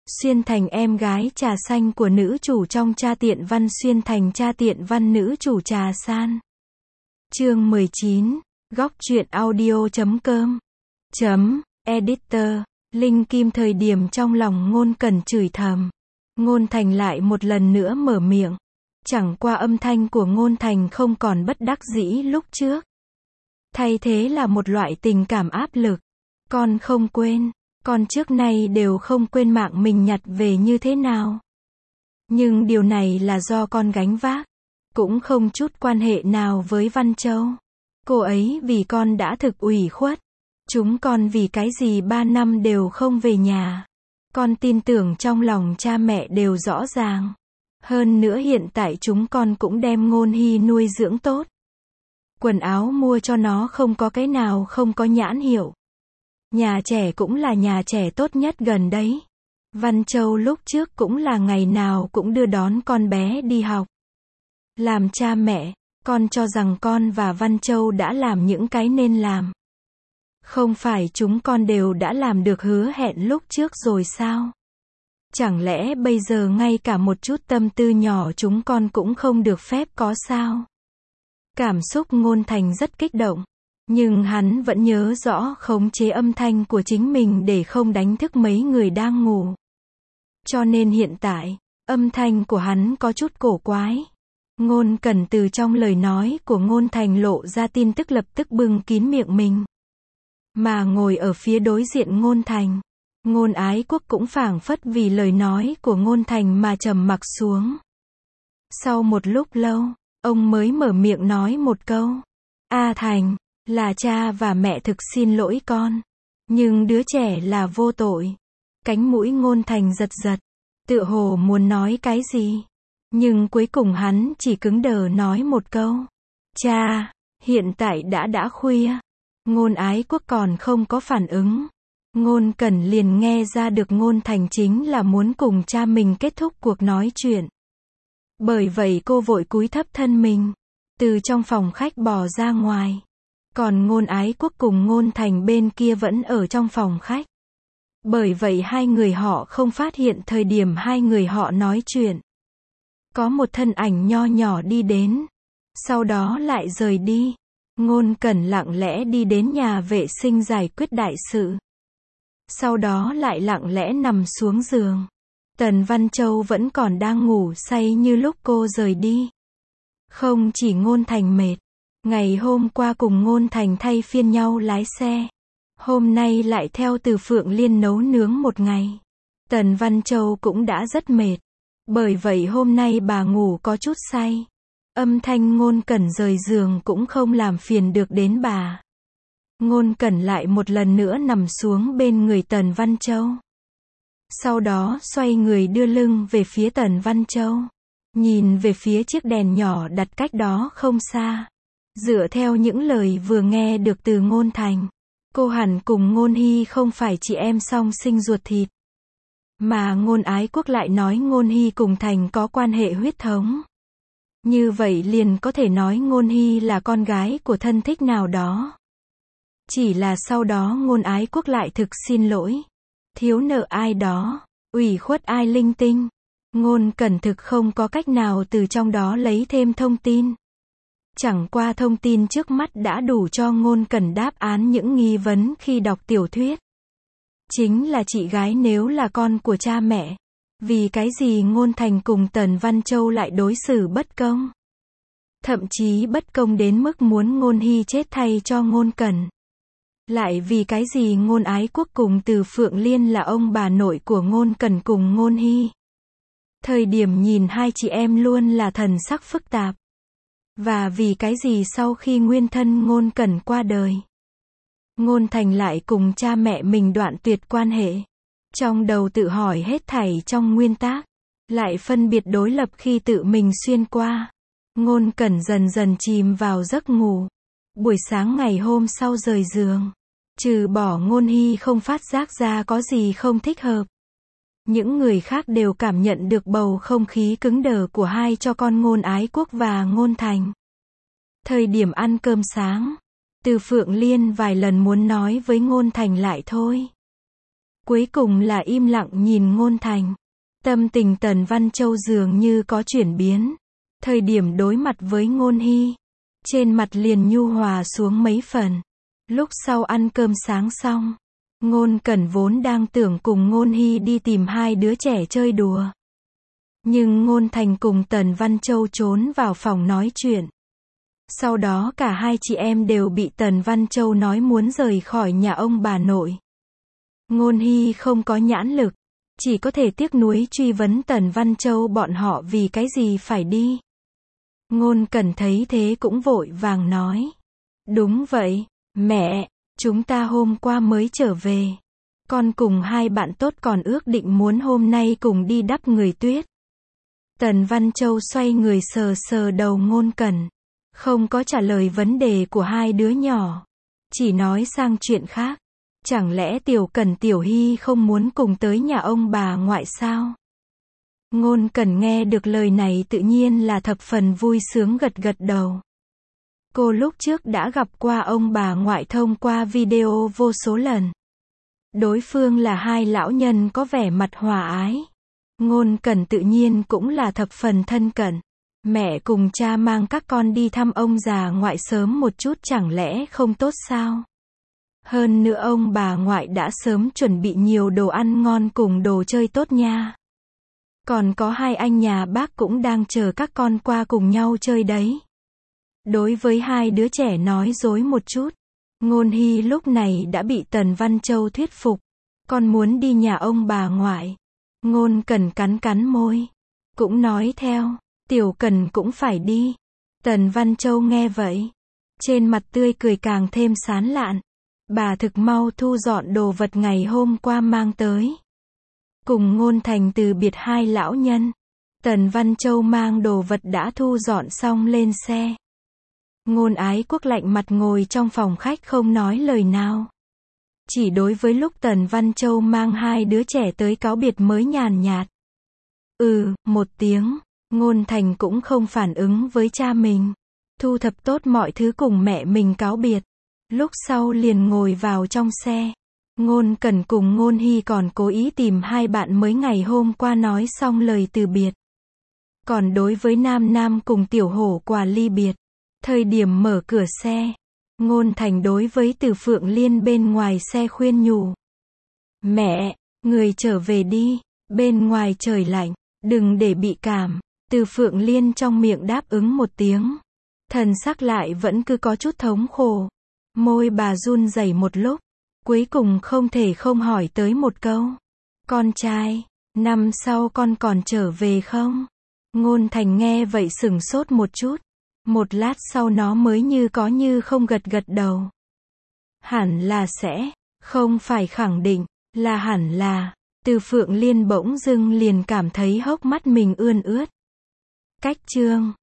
Xuyên Thành em gái trà xanh của nữ chủ trong Cha Tiện Văn. Xuyên Thành Cha Tiện Văn nữ chủ trà san. Chương 19, góc truyện audio.com. Editor, Linh Kim. Thời điểm trong lòng Ngôn Cẩn chửi thầm, Ngôn Thành lại một lần nữa mở miệng. Chẳng qua âm thanh của Ngôn Thành không còn bất đắc dĩ lúc trước. Thay thế là một loại tình cảm áp lực. Con không quên, con trước nay đều không quên mạng mình nhặt về như thế nào. Nhưng điều này là do con gánh vác, cũng không chút quan hệ nào với Văn Châu. Cô ấy vì con đã thực ủy khuất. Chúng con vì cái gì 3 năm đều không về nhà. Con tin tưởng trong lòng cha mẹ đều rõ ràng. Hơn nữa hiện tại chúng con cũng đem Ngôn Hy nuôi dưỡng tốt. Quần áo mua cho nó không có cái nào không có nhãn hiệu. Nhà trẻ cũng là nhà trẻ tốt nhất gần đấy. Văn Châu lúc trước cũng là ngày nào cũng đưa đón con bé đi học. Làm cha mẹ, con cho rằng con và Văn Châu đã làm những cái nên làm. Không phải chúng con đều đã làm được hứa hẹn lúc trước rồi sao? Chẳng lẽ bây giờ ngay cả một chút tâm tư nhỏ chúng con cũng không được phép có sao? Cảm xúc Ngôn Thành rất kích động. Nhưng hắn vẫn nhớ rõ khống chế âm thanh của chính mình để không đánh thức mấy người đang ngủ. Cho nên hiện tại, âm thanh của hắn có chút cổ quái. Ngôn Cẩn từ trong lời nói của Ngôn Thành lộ ra tin tức lập tức bưng kín miệng mình. Mà ngồi ở phía đối diện Ngôn Thành, Ngôn Ái Quốc cũng phảng phất vì lời nói của Ngôn Thành mà trầm mặc xuống. Sau một lúc lâu, ông mới mở miệng nói một câu. A Thành, là cha và mẹ thực xin lỗi con. Nhưng đứa trẻ là vô tội. Cánh mũi Ngôn Thành giật giật, tựa hồ muốn nói cái gì. Nhưng cuối cùng hắn chỉ cứng đờ nói một câu. Cha, hiện tại đã khuya. Ngôn Ái Quốc còn không có phản ứng. Ngôn Cẩn liền nghe ra được Ngôn Thành chính là muốn cùng cha mình kết thúc cuộc nói chuyện. Bởi vậy cô vội cúi thấp thân mình, từ trong phòng khách bò ra ngoài. Còn Ngôn Ái Quốc cùng Ngôn Thành bên kia vẫn ở trong phòng khách. Bởi vậy hai người họ không phát hiện thời điểm hai người họ nói chuyện. Có một thân ảnh nho nhỏ đi đến. Sau đó lại rời đi. Ngôn Cẩn lặng lẽ đi đến nhà vệ sinh giải quyết đại sự. Sau đó lại lặng lẽ nằm xuống giường. Tần Văn Châu vẫn còn đang ngủ say như lúc cô rời đi. Không chỉ Ngôn Thành mệt. Ngày hôm qua cùng Ngôn Thành thay phiên nhau lái xe. Hôm nay lại theo Từ Phượng Liên nấu nướng một ngày. Tần Văn Châu cũng đã rất mệt. Bởi vậy hôm nay bà ngủ có chút say. Âm thanh Ngôn Cẩn rời giường cũng không làm phiền được đến bà. Ngôn Cẩn lại một lần nữa nằm xuống bên người Tần Văn Châu. Sau đó xoay người đưa lưng về phía Tần Văn Châu. Nhìn về phía chiếc đèn nhỏ đặt cách đó không xa. Dựa theo những lời vừa nghe được từ Ngôn Thành, cô hẳn cùng Ngôn Hy không phải chị em song sinh ruột thịt. Mà Ngôn Ái Quốc lại nói Ngôn Hy cùng Thành có quan hệ huyết thống. Như vậy liền có thể nói Ngôn Hy là con gái của thân thích nào đó. Chỉ là sau đó Ngôn Ái Quốc lại thực xin lỗi. Thiếu nợ ai đó, ủy khuất ai linh tinh. Ngôn Cẩn thực không có cách nào từ trong đó lấy thêm thông tin. Chẳng qua thông tin trước mắt đã đủ cho Ngôn Cẩn đáp án những nghi vấn khi đọc tiểu thuyết. Chính là chị gái nếu là con của cha mẹ. Vì cái gì Ngôn Thành cùng Tần Văn Châu lại đối xử bất công? Thậm chí bất công đến mức muốn Ngôn Hy chết thay cho Ngôn Cẩn. Lại vì cái gì Ngôn Ái Quốc cùng Từ Phượng Liên là ông bà nội của Ngôn Cẩn cùng Ngôn Hy? Thời điểm nhìn hai chị em luôn là thần sắc phức tạp. Và vì cái gì sau khi nguyên thân Ngôn Cẩn qua đời, Ngôn Thành lại cùng cha mẹ mình đoạn tuyệt quan hệ. Trong đầu tự hỏi hết thảy trong nguyên tác, lại phân biệt đối lập khi tự mình xuyên qua. Ngôn Cẩn dần dần chìm vào giấc ngủ. Buổi sáng ngày hôm sau rời giường, trừ bỏ Ngôn Hy không phát giác ra có gì không thích hợp. Những người khác đều cảm nhận được bầu không khí cứng đờ của hai cho con Ngôn Ái Quốc và Ngôn Thành. Thời điểm ăn cơm sáng, Từ Phượng Liên vài lần muốn nói với Ngôn Thành lại thôi. Cuối cùng là im lặng nhìn Ngôn Thành. Tâm tình Tần Văn Châu dường như có chuyển biến. Thời điểm đối mặt với Ngôn Hy, trên mặt liền nhu hòa xuống mấy phần. Lúc sau ăn cơm sáng xong, Ngôn Cẩn vốn đang tưởng cùng Ngôn Hy đi tìm hai đứa trẻ chơi đùa. Nhưng Ngôn Thành cùng Tần Văn Châu trốn vào phòng nói chuyện. Sau đó cả hai chị em đều bị Tần Văn Châu nói muốn rời khỏi nhà ông bà nội. Ngôn Hy không có nhãn lực, chỉ có thể tiếc nuối truy vấn Tần Văn Châu bọn họ vì cái gì phải đi. Ngôn Cẩn thấy thế cũng vội vàng nói. Đúng vậy, mẹ, chúng ta hôm qua mới trở về. Con cùng hai bạn tốt còn ước định muốn hôm nay cùng đi đắp người tuyết. Tần Văn Châu xoay người sờ sờ đầu Ngôn Cẩn, không có trả lời vấn đề của hai đứa nhỏ, chỉ nói sang chuyện khác. Chẳng lẽ Tiểu Cẩn Tiểu Hy không muốn cùng tới nhà ông bà ngoại sao? Ngôn Cẩn nghe được lời này tự nhiên là thập phần vui sướng gật gật đầu. Cô lúc trước đã gặp qua ông bà ngoại thông qua video vô số lần. Đối phương là hai lão nhân có vẻ mặt hòa ái. Ngôn Cẩn tự nhiên cũng là thập phần thân cận. Mẹ cùng cha mang các con đi thăm ông già ngoại sớm một chút chẳng lẽ không tốt sao? Hơn nữa ông bà ngoại đã sớm chuẩn bị nhiều đồ ăn ngon cùng đồ chơi tốt nha. Còn có hai anh nhà bác cũng đang chờ các con qua cùng nhau chơi đấy. Đối với hai đứa trẻ nói dối một chút, Ngôn Hy lúc này đã bị Tần Văn Châu thuyết phục. Con muốn đi nhà ông bà ngoại. Ngôn Cẩn cắn cắn môi, cũng nói theo, Tiểu Cẩn cũng phải đi. Tần Văn Châu nghe vậy, trên mặt tươi cười càng thêm sán lạn. Bà thực mau thu dọn đồ vật ngày hôm qua mang tới. Cùng Ngôn Thành từ biệt hai lão nhân, Tần Văn Châu mang đồ vật đã thu dọn xong lên xe. Ngôn Ái Quốc lạnh mặt ngồi trong phòng khách không nói lời nào. Chỉ đối với lúc Tần Văn Châu mang hai đứa trẻ tới cáo biệt mới nhàn nhạt. Một tiếng, Ngôn Thành cũng không phản ứng với cha mình. Thu thập tốt mọi thứ cùng mẹ mình cáo biệt. Lúc sau liền ngồi vào trong xe. Ngôn Cẩn cùng Ngôn Hy còn cố ý tìm hai bạn mới ngày hôm qua nói xong lời từ biệt. Còn đối với Nam Nam cùng Tiểu Hổ quà ly biệt. Thời điểm mở cửa xe, Ngôn Thành đối với Từ Phượng Liên bên ngoài xe khuyên nhủ. Mẹ, người trở về đi, bên ngoài trời lạnh, đừng để bị cảm. Từ Phượng Liên trong miệng đáp ứng một tiếng. Thần sắc lại vẫn cứ có chút thống khổ. Môi bà run rẩy một lúc, cuối cùng không thể không hỏi tới một câu. Con trai, năm sau con còn trở về không? Ngôn Thành nghe vậy sửng sốt một chút. Một lát sau nó mới như có như không gật gật đầu. Hẳn là sẽ, không phải khẳng định, là hẳn là. Từ Phượng Liên bỗng dưng liền cảm thấy hốc mắt mình ươn ướt. Cách chương